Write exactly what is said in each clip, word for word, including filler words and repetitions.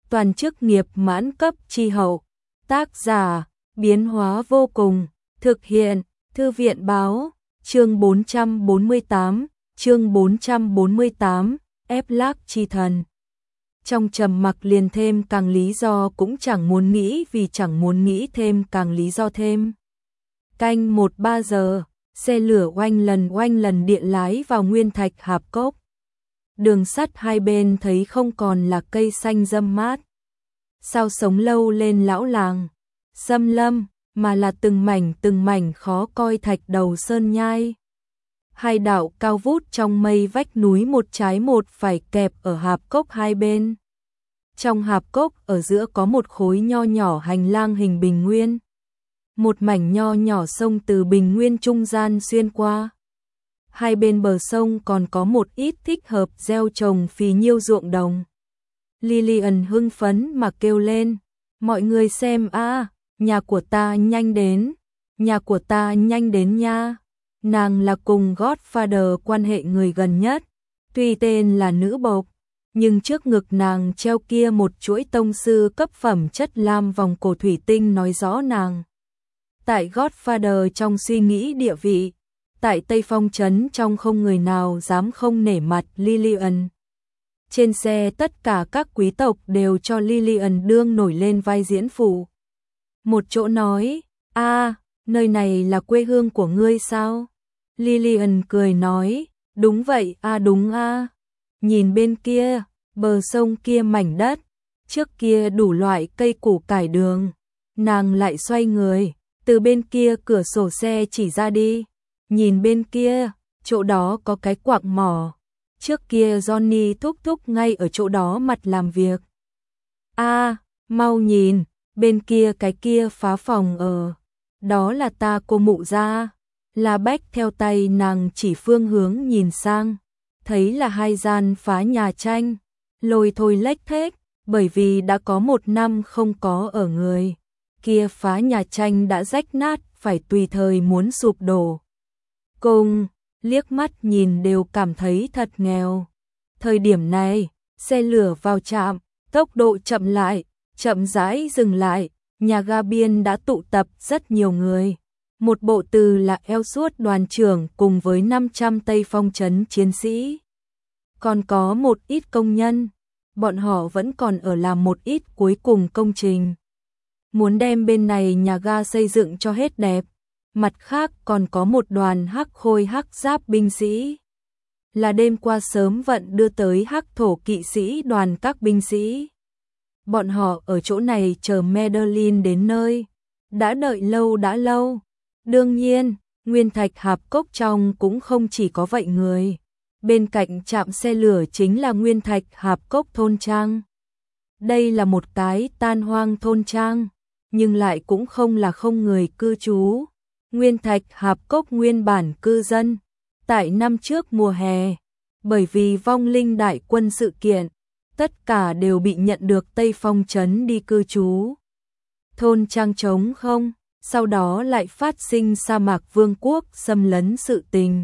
toàn chức nghiệp mãn cấp chi hậu. Tác giả, biến hóa vô cùng, thực hiện, Thư viện báo, chương bốn trăm bốn mươi tám, chương bốn trăm bốn mươi tám, ép lác chi thần. Trong trầm mặc liền thêm càng lý do cũng chẳng muốn nghĩ vì chẳng muốn nghĩ thêm càng lý do thêm. Canh một ba giờ, xe lửa oanh lần oanh lần điện lái vào nguyên thạch hạp cốc. Đường sắt hai bên thấy không còn là cây xanh râm mát. Sao sống lâu lên lão làng, xâm lâm, mà là từng mảnh từng mảnh khó coi thạch đầu sơn nhai. Hai đạo cao vút trong mây vách núi một trái một phải kẹp ở hạp cốc hai bên. Trong hạp cốc ở giữa có một khối nho nhỏ hành lang hình bình nguyên. Một mảnh nho nhỏ sông từ bình nguyên trung gian xuyên qua. Hai bên bờ sông còn có một ít thích hợp gieo trồng phì nhiêu ruộng đồng. Lillian hưng phấn mà kêu lên, mọi người xem a, nhà của ta nhanh đến, nhà của ta nhanh đến nha. Nàng là cùng Godfather quan hệ người gần nhất, tuy tên là nữ bộc, nhưng trước ngực nàng treo kia một chuỗi tông sư cấp phẩm chất lam vòng cổ thủy tinh nói rõ nàng. Tại Godfather trong suy nghĩ địa vị, tại Tây Phong trấn trong không người nào dám không nể mặt Lillian. Trên xe tất cả các quý tộc đều cho Lillian đương nổi lên vai diễn phụ. Một chỗ nói, a, nơi này là quê hương của ngươi sao? Lillian cười nói, đúng vậy a đúng a. Nhìn bên kia, bờ sông kia mảnh đất, trước kia đủ loại cây củ cải đường. Nàng lại xoay người, từ bên kia cửa sổ xe chỉ ra đi. Nhìn bên kia, chỗ đó có cái quặng mỏ. Trước kia Johnny thúc thúc ngay ở chỗ đó mặt làm việc. A, mau nhìn, bên kia cái kia phá phòng ở. Đó là ta cô mụ gia. La Bách theo tay nàng chỉ phương hướng nhìn sang. Thấy là hai gian phá nhà tranh. Lôi thôi lếch thếch, bởi vì đã có một năm không có ở người. Kia phá nhà tranh đã rách nát, phải tùy thời muốn sụp đổ. Cùng, liếc mắt nhìn đều cảm thấy thật nghèo. Thời điểm này, xe lửa vào trạm, tốc độ chậm lại, chậm rãi dừng lại, nhà ga biên đã tụ tập rất nhiều người. Một bộ từ là eo suốt đoàn trưởng cùng với năm trăm Tây Phong trấn chiến sĩ. Còn có một ít công nhân, bọn họ vẫn còn ở làm một ít cuối cùng công trình. Muốn đem bên này nhà ga xây dựng cho hết đẹp. Mặt khác còn có một đoàn hắc khôi hắc giáp binh sĩ. Là đêm qua sớm vận đưa tới hắc thổ kỵ sĩ đoàn các binh sĩ. Bọn họ ở chỗ này chờ Madeline đến nơi. Đã đợi lâu đã lâu. Đương nhiên, nguyên thạch hạp cốc trong cũng không chỉ có vậy người. Bên cạnh trạm xe lửa chính là nguyên thạch hạp cốc thôn trang. Đây là một cái tan hoang thôn trang, nhưng lại cũng không là không người cư trú. Nguyên thạch hạp cốc nguyên bản cư dân, tại năm trước mùa hè, bởi vì vong linh đại quân sự kiện, tất cả đều bị nhận được Tây Phong trấn đi cư trú. Thôn trang trống không, sau đó lại phát sinh sa mạc vương quốc xâm lấn sự tình.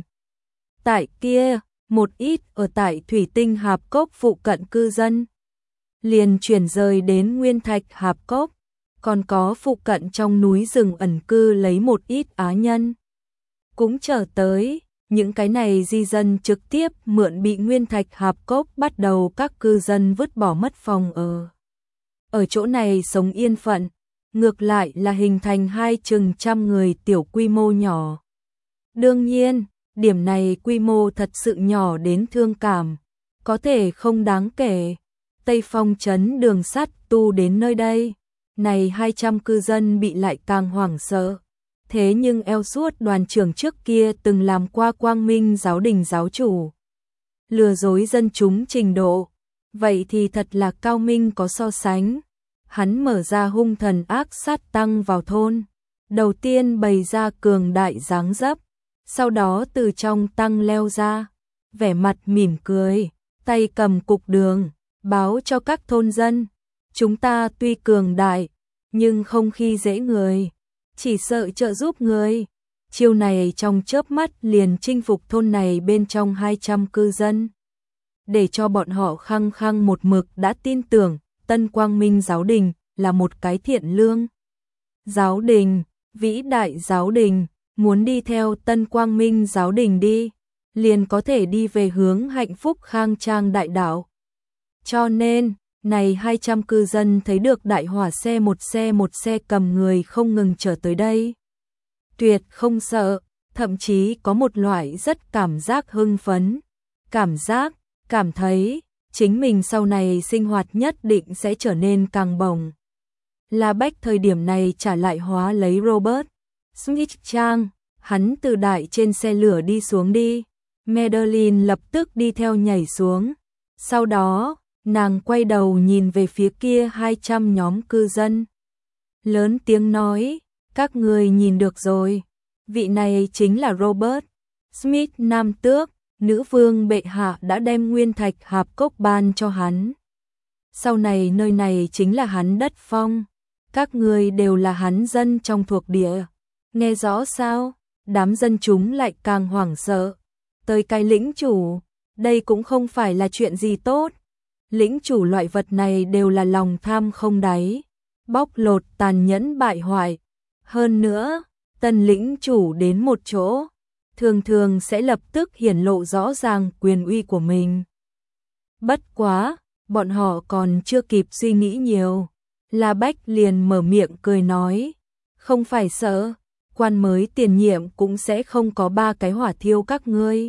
Tại kia, một ít ở tại thủy tinh hạp cốc phụ cận cư dân, liền chuyển rời đến nguyên thạch hạp cốc. Còn có phụ cận trong núi rừng ẩn cư lấy một ít á nhân. Cũng trở tới, những cái này di dân trực tiếp mượn bị nguyên thạch hạp cốc bắt đầu các cư dân vứt bỏ mất phòng ở. Ở chỗ này sống yên phận, ngược lại là hình thành hai chừng trăm người tiểu quy mô nhỏ. Đương nhiên, điểm này quy mô thật sự nhỏ đến thương cảm, có thể không đáng kể. Tây Phong trấn đường sắt tu đến nơi đây. Này hai trăm cư dân bị lại càng hoảng sợ. Thế nhưng eo suốt đoàn trưởng trước kia từng làm qua Quang Minh giáo đình giáo chủ. Lừa dối dân chúng trình độ. Vậy thì thật là cao minh có so sánh. Hắn mở ra hung thần ác sát tăng vào thôn. Đầu tiên bày ra cường đại dáng dấp. Sau đó từ trong tăng leo ra. Vẻ mặt mỉm cười. Tay cầm cục đường. Báo cho các thôn dân. Chúng ta tuy cường đại, nhưng không khi dễ người, chỉ sợ trợ giúp người. Chiêu này trong chớp mắt liền chinh phục thôn này bên trong hai trăm cư dân. Để cho bọn họ khăng khăng một mực đã tin tưởng, Tân Quang Minh giáo đình, là một cái thiện lương giáo đình, vĩ đại giáo đình, muốn đi theo Tân Quang Minh giáo đình đi, liền có thể đi về hướng hạnh phúc khang trang đại đạo. Cho nên, này hai trăm cư dân thấy được đại hỏa xe một xe một xe cầm người không ngừng trở tới đây. Tuyệt không sợ, thậm chí có một loại rất cảm giác hưng phấn, cảm giác, cảm thấy, chính mình sau này sinh hoạt nhất định sẽ trở nên càng bổng. La Bách thời điểm này trả lại hóa lấy Robert Smith Trang, hắn từ đại trên xe lửa đi xuống đi. Madeline lập tức đi theo nhảy xuống. Sau đó, nàng quay đầu nhìn về phía kia hai trăm nhóm cư dân. Lớn tiếng nói, các người nhìn được rồi. Vị này chính là Robert Smith Nam Tước, nữ vương bệ hạ đã đem nguyên thạch hạp cốc ban cho hắn. Sau này nơi này chính là hắn đất phong. Các người đều là hắn dân trong thuộc địa. Nghe rõ sao? Đám dân chúng lại càng hoảng sợ. Tới cái lĩnh chủ, đây cũng không phải là chuyện gì tốt. Lĩnh chủ loại vật này đều là lòng tham không đáy, bóc lột tàn nhẫn bại hoại. Hơn nữa, tân lĩnh chủ đến một chỗ, thường thường sẽ lập tức hiển lộ rõ ràng quyền uy của mình. Bất quá, bọn họ còn chưa kịp suy nghĩ nhiều. La Bách liền mở miệng cười nói, không phải sợ, quan mới tiền nhiệm cũng sẽ không có ba cái hỏa thiêu các ngươi.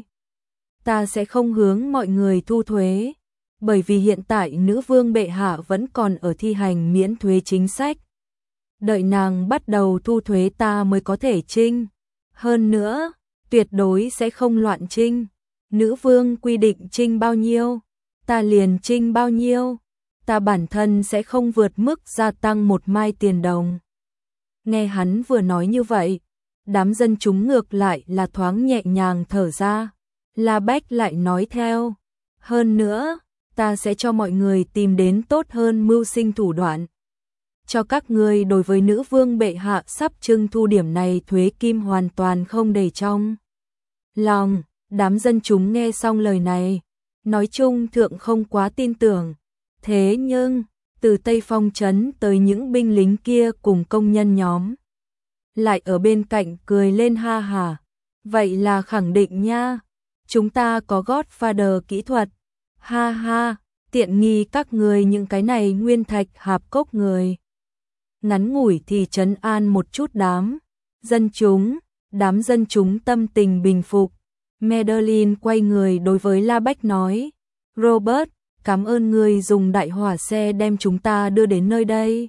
Ta sẽ không hướng mọi người thu thuế, bởi vì hiện tại nữ vương bệ hạ vẫn còn ở thi hành miễn thuế chính sách. Đợi nàng bắt đầu thu thuế ta mới có thể trinh. Hơn nữa, tuyệt đối sẽ không loạn trinh. Nữ vương quy định trinh bao nhiêu, ta liền trinh bao nhiêu. Ta bản thân sẽ không vượt mức gia tăng một mai tiền đồng. Nghe hắn vừa nói như vậy, đám dân chúng ngược lại là thoáng nhẹ nhàng thở ra. La Bách lại nói theo, hơn nữa, ta sẽ cho mọi người tìm đến tốt hơn mưu sinh thủ đoạn. Cho các ngươi đối với nữ vương bệ hạ sắp trưng thu điểm này thuế kim hoàn toàn không để trong lòng. Đám dân chúng nghe xong lời này, nói chung thượng không quá tin tưởng. Thế nhưng, từ Tây Phong trấn tới những binh lính kia cùng công nhân nhóm, lại ở bên cạnh cười lên ha hả. Vậy là khẳng định nha, chúng ta có Godfather kỹ thuật. Ha ha, tiện nghi các người những cái này nguyên thạch hạp cốc người. Ngắn ngủi thì trấn an một chút đám dân chúng, đám dân chúng tâm tình bình phục. Madeline quay người đối với La Bách nói, Robert, cảm ơn người dùng đại hỏa xe đem chúng ta đưa đến nơi đây.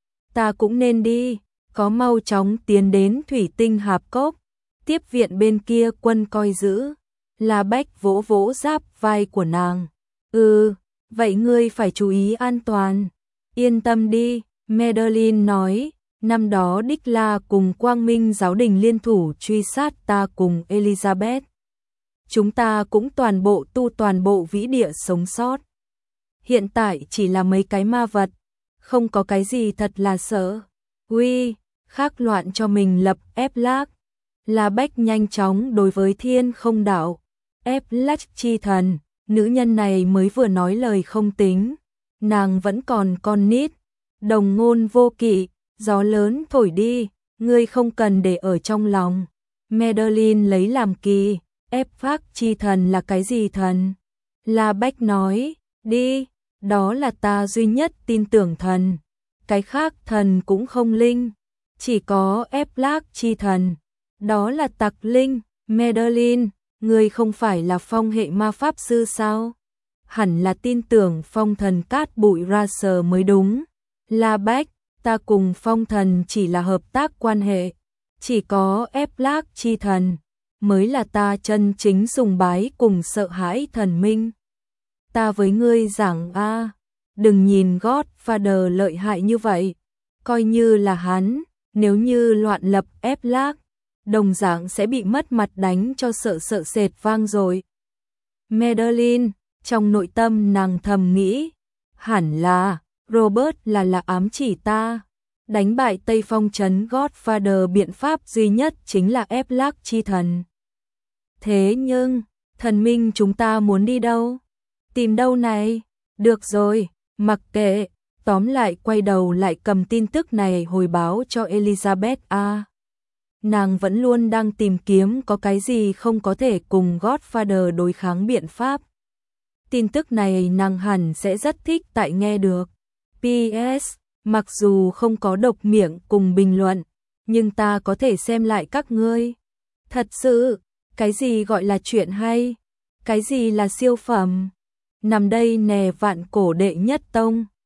Ta cũng nên đi, có mau chóng tiến đến thủy tinh hạp cốc, tiếp viện bên kia quân coi giữ. La Bách vỗ vỗ giáp vai của nàng. Ừ, vậy ngươi phải chú ý an toàn. Yên tâm đi, Madeline nói, năm đó Đích La cùng Quang Minh giáo đình liên thủ truy sát ta cùng Elizabeth. Chúng ta cũng toàn bộ tu toàn bộ vĩ địa sống sót. Hiện tại chỉ là mấy cái ma vật, không có cái gì thật là sợ. Uy, khác loạn cho mình lập ép lác. La Bách nhanh chóng đối với thiên không đạo. Ép lách chi thần, nữ nhân này mới vừa nói lời không tính. Nàng vẫn còn con nít. Đồng ngôn vô kỵ, gió lớn thổi đi, ngươi không cần để ở trong lòng. Madeline lấy làm kỳ, ép phác chi thần là cái gì thần? La Bách nói, đi, đó là ta duy nhất tin tưởng thần. Cái khác thần cũng không linh, chỉ có ép lác chi thần, đó là tặc linh. Madeline, ngươi không phải là phong hệ ma pháp sư sao? Hẳn là tin tưởng phong thần cát bụi ra sờ mới đúng. La Bách, ta cùng phong thần chỉ là hợp tác quan hệ, chỉ có ép lác chi thần mới là ta chân chính sùng bái cùng sợ hãi thần minh. Ta với ngươi giảng a, đừng nhìn Godfather lợi hại như vậy, coi như là hắn, nếu như loạn lập ép lác, đồng dạng sẽ bị mất mặt đánh cho sợ sợ sệt vang rồi. Madeline, trong nội tâm nàng thầm nghĩ, hẳn là Robert là là ám chỉ ta. Đánh bại Tây Phong trấn Godfather biện pháp duy nhất chính là ép lác chi thần. Thế nhưng, thần minh chúng ta muốn đi đâu? Tìm đâu này? Được rồi, mặc kệ, tóm lại quay đầu lại cầm tin tức này hồi báo cho Elizabeth A. Nàng vẫn luôn đang tìm kiếm có cái gì không có thể cùng Godfather đối kháng biện pháp. Tin tức này nàng hẳn sẽ rất thích tại nghe được. pê ét. Mặc dù không có độc miệng cùng bình luận, nhưng ta có thể xem lại các ngươi. Thật sự, cái gì gọi là chuyện hay? Cái gì là siêu phẩm? Nằm đây nè vạn cổ đệ nhất tông.